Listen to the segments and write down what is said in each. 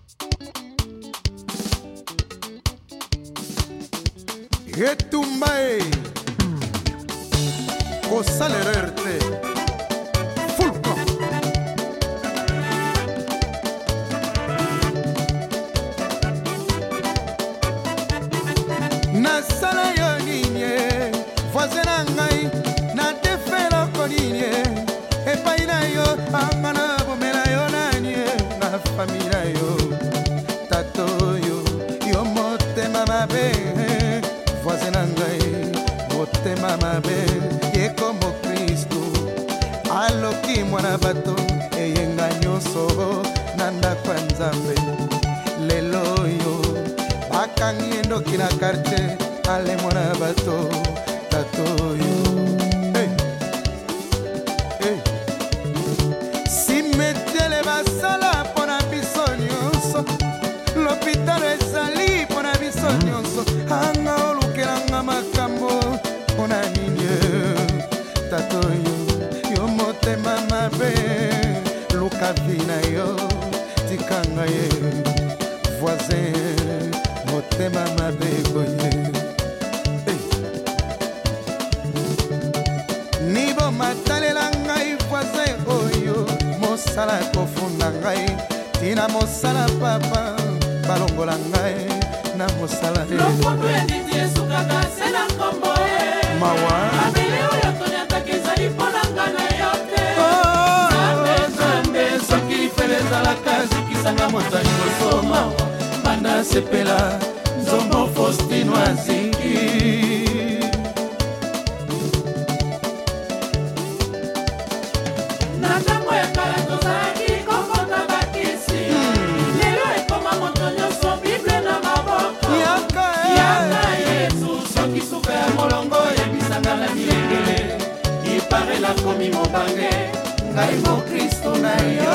Etumbae Kosalererte Fulco Nasala yo ninye Voisina ngai Na defela ko ninye Epai na yo Amana bomela yo nanye Na famila yo Tato yo Yo motema mabe Voisina ngai Motema mabe Ye como Cristo Aloki mwana bato Eyenga nyoso Nanda kwa nzambe Lelo yo Bakangi endoki na karte Ale mwana bato Tato yo Hey Hey Simetele basala Pona biso nyonso L'hôpital ezali Pona biso nyonso Anga olukelanga makambo Pona ninye Tato yo Yo motema mabe Luka vina yo Tikanga ye Voisin Motema mabe goye hey. Nibo matalela ngai voisin oyo Mosala kofunda ngai Tina mosala papa Balongola ngai Na mosala Lofondo ya diti esukaka sena kombo Mawa Abele oyo tonyataka ezali ponanga na yo te Zambe soki ifelezalaka zikisanga motani kosoma Banda sepela Zombo Faustino aziki Na ntango ya kala tozalaki kokota bakisi Lelo ekoma moto nyonso Bible na maboko Yaka Yesu soki suka ya molongo Yebisanga na milengele Ipare nakomi mobange Ngai mo Kristo na yo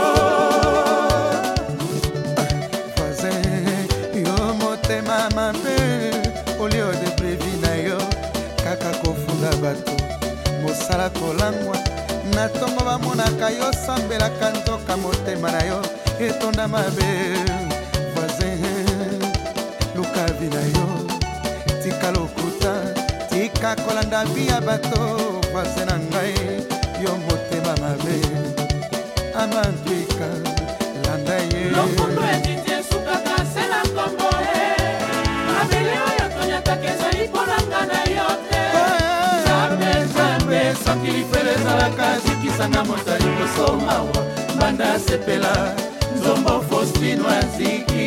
Mabe olio de brevi na yo kaka kofunda bato mosala kolangwa na tongo bamonaka yo sambelaka nzoka motema na yo etonda mabe voisin luka vi na yo tika lokuta tika kolanda vi ya bato voisin na ngai yo motema mabe amantwika landa ye lokundo etiti esukaka se na kombo Abele oyo tonyataka ezali ponanga na yo te Zambe soki lifele ezalaka zikisanga motali kosomawa Banda sepela Nzombo Faustino aziki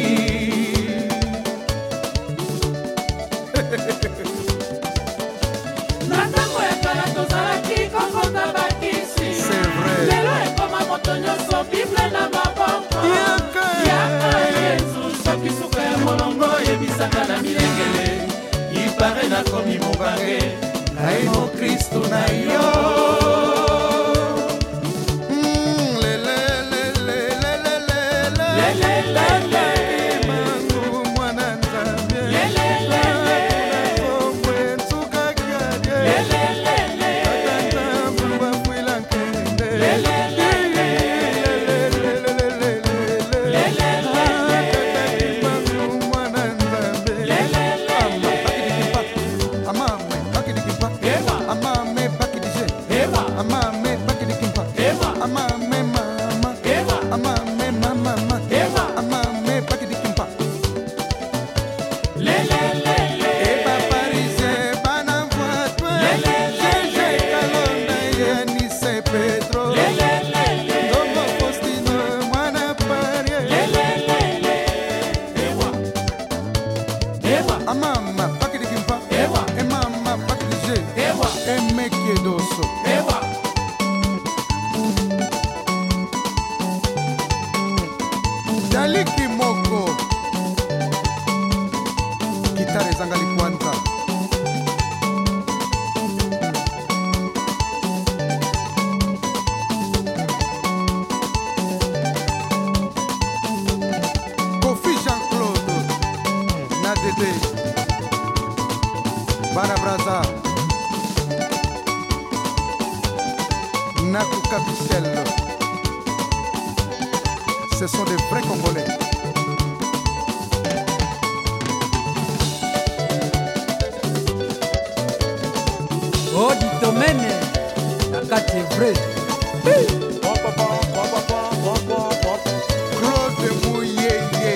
Na ntango ya kala tozalaki kokota bakisi Lelo ekoma moto nyonso Bible na maboko Yaka Yesu soki suka ya molongo Yebisanga na milengele Ipare nakomi mobange Ngai mo Kristo na yo Daliki moko Kitare zangali kwanza Kofi Jean-Claude Nadede Bana Braza Nakuka Michel Ce sont des vrais Congolais. phénomène nakati vrai Claude Mouyeye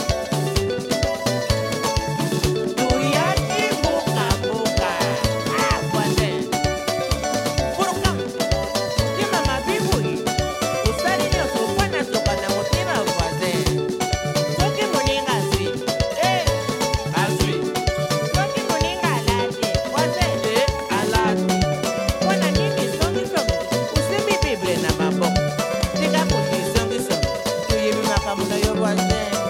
Tuyaki boka boka voisin Pourquoi Tima mabibui Usali nyonso mpona soka na motema voisin Soki moninga azwi azwi Soki moninga alati voisin alati Mpona nini songisongi usimbi bible na maboko Tika kuti songisongi Tuyebi makambo na yo voisin